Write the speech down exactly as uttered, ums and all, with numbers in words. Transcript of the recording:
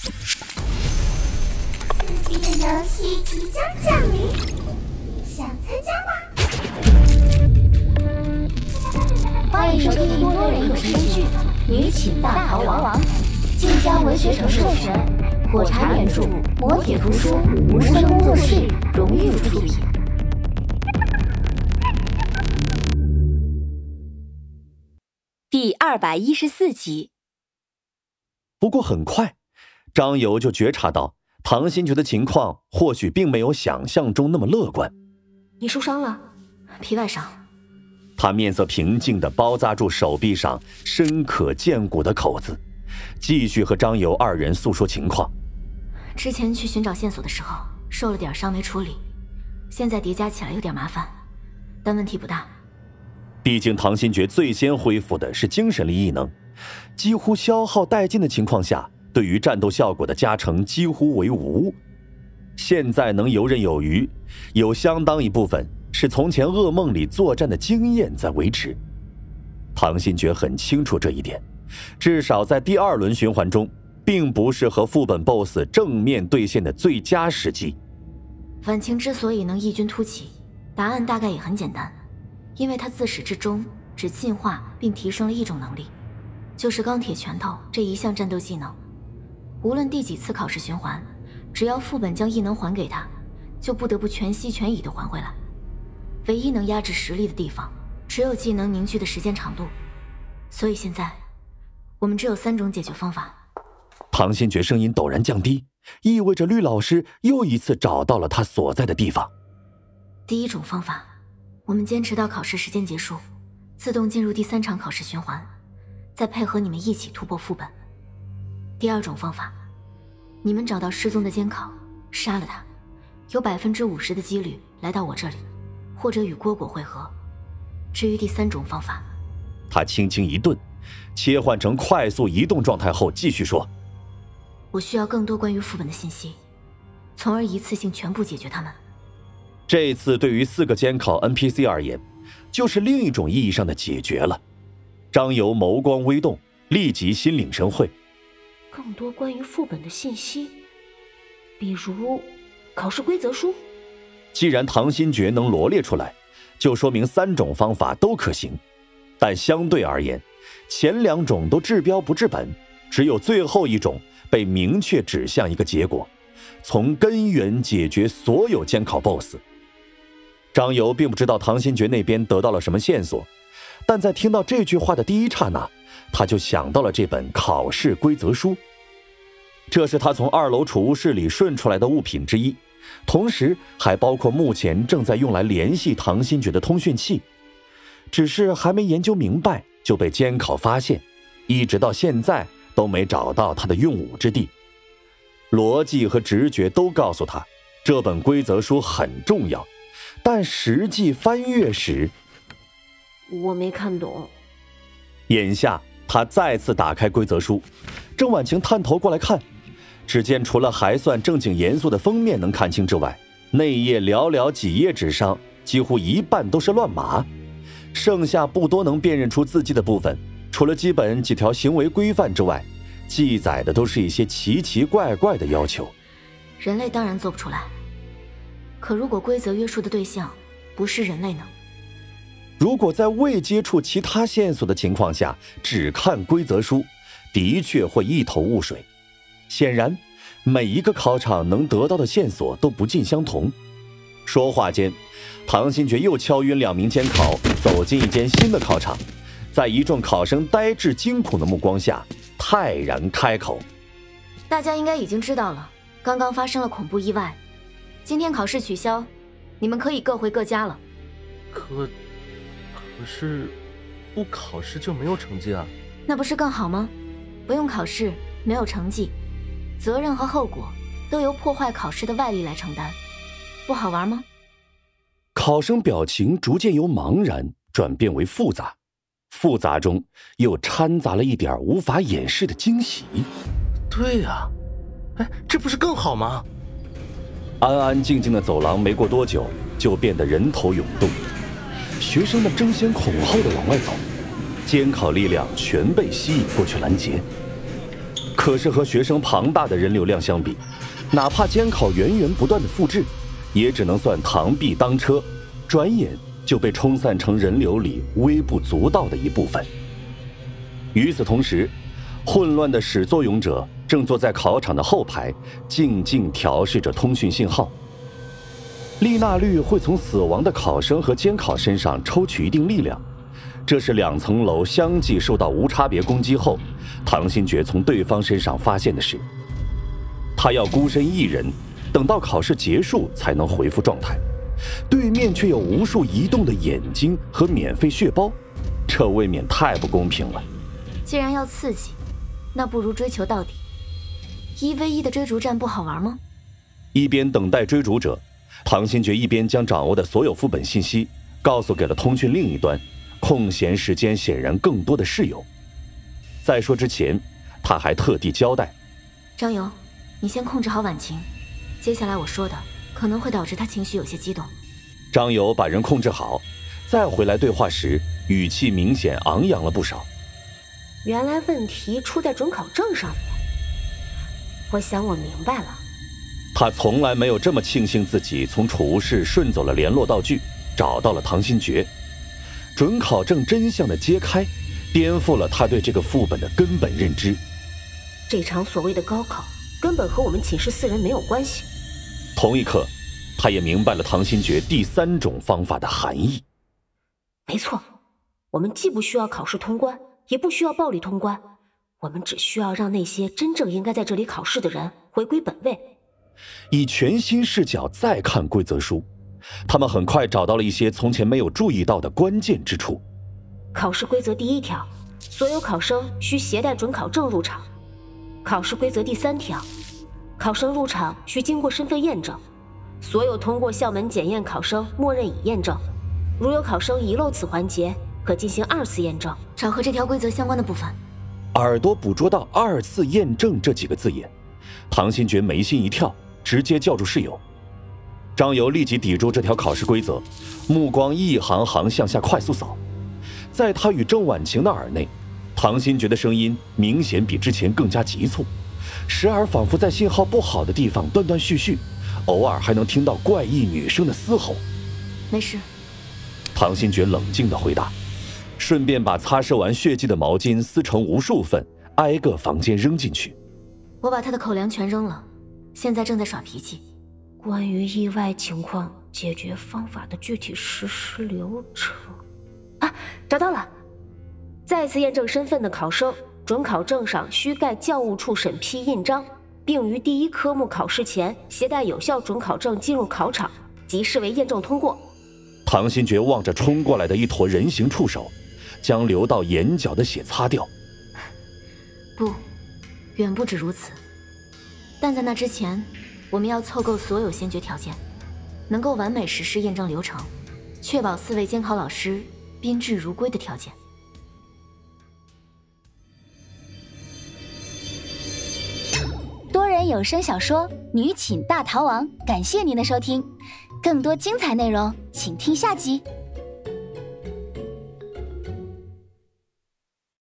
刺激的游戏即将降临，想参加吗？欢迎收听多人有声剧《女寝大逃亡》，晋江文学城授权，火柴原著，磨铁图书，无声工作室荣誉出品。 第二百一十四集。 不过很快，张游就觉察到唐新觉的情况或许并没有想象中那么乐观。 你受伤了？皮外伤。 他面色平静地包扎住手臂上深可见骨的口子，继续和张游二人诉说情况。 之前去寻找线索的时候受了点伤没处理，现在叠加起来有点麻烦，但问题不大。 毕竟唐新觉最先恢复的是精神力异能，几乎消耗殆尽的情况下，对于战斗效果的加成几乎为无。现在能游刃有余，有相当一部分是从前噩梦里作战的经验在维持。唐新觉很清楚这一点，至少在第二轮循环中，并不是和副本 B O S S 正面对线的最佳时机。 婉晴之所以能异军突起，答案大概也很简单，因为他自始至终只进化并提升了一种能力，就是钢铁拳头这一项战斗技能。无论第几次考试循环，只要副本将异能还给他，就不得不全心全意地还回来。唯一能压制实力的地方，只有技能凝聚的时间长度。所以现在我们只有三种解决方法。 唐新觉声音陡然降低，意味着绿老师又一次找到了他所在的地方。 第一种方法，我们坚持到考试时间结束，自动进入第三场考试循环，再配合你们一起突破副本。第二种方法，你们找到失踪的监考，杀了他，有百分之五十的几率来到我这里，或者与蝈蝈会合。至于第三种方法， 他轻轻一顿，切换成快速移动状态后继续说， 我需要更多关于副本的信息，从而一次性全部解决它们。 这次对于四个监考 N P C 而言，就是另一种意义上的解决了。张游眸光微动，立即心领神会。 更多关于副本的信息，比如考试规则书。 既然唐新觉能罗列出来，就说明三种方法都可行。但相对而言，前两种都治标不治本，只有最后一种被明确指向一个结果，从根源解决所有监考 B O S S。 张游并不知道唐新觉那边得到了什么线索，但在听到这句话的第一刹那，他就想到了这本考试规则书。这是他从二楼储物室里顺出来的物品之一，同时还包括目前正在用来联系唐新觉的通讯器。只是还没研究明白就被监考发现，一直到现在都没找到它的用武之地。逻辑和直觉都告诉他，这本规则书很重要，但实际翻阅时， 我没看懂。 眼下他再次打开规则书，郑婉晴探头过来看，只见除了还算正经严肃的封面能看清之外，内页寥寥几页纸上几乎一半都是乱码，剩下不多能辨认出字迹的部分，除了基本几条行为规范之外，记载的都是一些奇奇怪怪的要求。 人类当然做不出来，可如果规则约束的对象不是人类呢？ 如果在未接触其他线索的情况下只看规则书，的确会一头雾水。显然每一个考场能得到的线索都不尽相同。说话间，唐新觉又敲晕两名监考，走进一间新的考场，在一众考生呆滞惊恐的目光下，泰然开口： 大家应该已经知道了，刚刚发生了恐怖意外，今天考试取消，你们可以各回各家了。 可可是不考试就没有成绩啊？ 那不是更好吗？不用考试，没有成绩，责任和后果都由破坏考试的外力来承担，不好玩吗？ 考生表情逐渐由茫然转变为复杂，复杂中又掺杂了一点无法掩饰的惊喜。 对呀、啊，哎，这不是更好吗？ 安安静静的走廊没过多久就变得人头涌动，学生们争先恐后的往外走，监考力量全被吸引过去拦截。可可是和学生庞大的人流量相比，哪怕监考源源不断的复制，也只能算螳臂当车，转眼就被冲散成人流里微不足道的一部分。与此同时，混乱的始作俑者正坐在考场的后排，静静调试着通讯信号。利纳律会从死亡的考生和监考身上抽取一定力量，这是两层楼相继受到无差别攻击后，唐新觉从对方身上发现的事。他要孤身一人，等到考试结束才能恢复状态，对面却有无数移动的眼睛和免费血包，这未免太不公平了。 既然要刺激，那不如追求到底。一 v 一的追逐战不好玩吗？ 一边等待追逐者，唐新觉一边将掌握的所有副本信息告诉给了通讯另一端，空闲时间显然更多的室友。在说之前，他还特地交代： 张游，你先控制好婉晴，接下来我说的可能会导致他情绪有些激动。 张游把人控制好，再回来对话时，语气明显昂扬了不少。 原来问题出在准考证上面，我想我明白了。 他从来没有这么庆幸自己从储物室顺走了联络道具，找到了唐新觉。准考证真相的揭开，颠覆了他对这个副本的根本认知。 这场所谓的高考根本和我们寝室四人没有关系。 同一刻，他也明白了唐新觉第三种方法的含义。 没错，我们既不需要考试通关，也不需要暴力通关，我们只需要让那些真正应该在这里考试的人回归本位。 以全新视角再看规则书，他们很快找到了一些从前没有注意到的关键之处。 考试规则第一条，所有考生需携带准考证入场。考试规则第三条，考生入场需经过身份验证，所有通过校门检验考生默认已验证，如有考生遗漏此环节，可进行二次验证。 找和这条规则相关的部分。 耳朵捕捉到二次验证这几个字眼，唐新觉眉心一跳，直接叫住室友。张游立即抵住这条考试规则，目光一行行向下快速扫。在他与郑婉晴的耳内，唐新觉的声音明显比之前更加急促，时而仿佛在信号不好的地方断断续续，偶尔还能听到怪异女生的嘶吼。 没事。 唐新觉冷静地回答，顺便把擦拭完血迹的毛巾撕成无数份，挨个房间扔进去。 我把他的口粮全扔了，现在正在耍脾气。 关于意外情况解决方法的具体实施流程啊，找到了。再次验证身份的考生，准考证上需盖教务处审批印章，并于第一科目考试前携带有效准考证进入考场，即视为验证通过。 唐新觉望着冲过来的一坨人形触手，将流到眼角的血擦掉。 不，远不止如此。但在那之前，我们要凑够所有先决条件，能够完美实施验证流程，确保四位监考老师宾至如归的条件。 多人有声小说《女寝大逃亡》，感谢您的收听，更多精彩内容请听下集。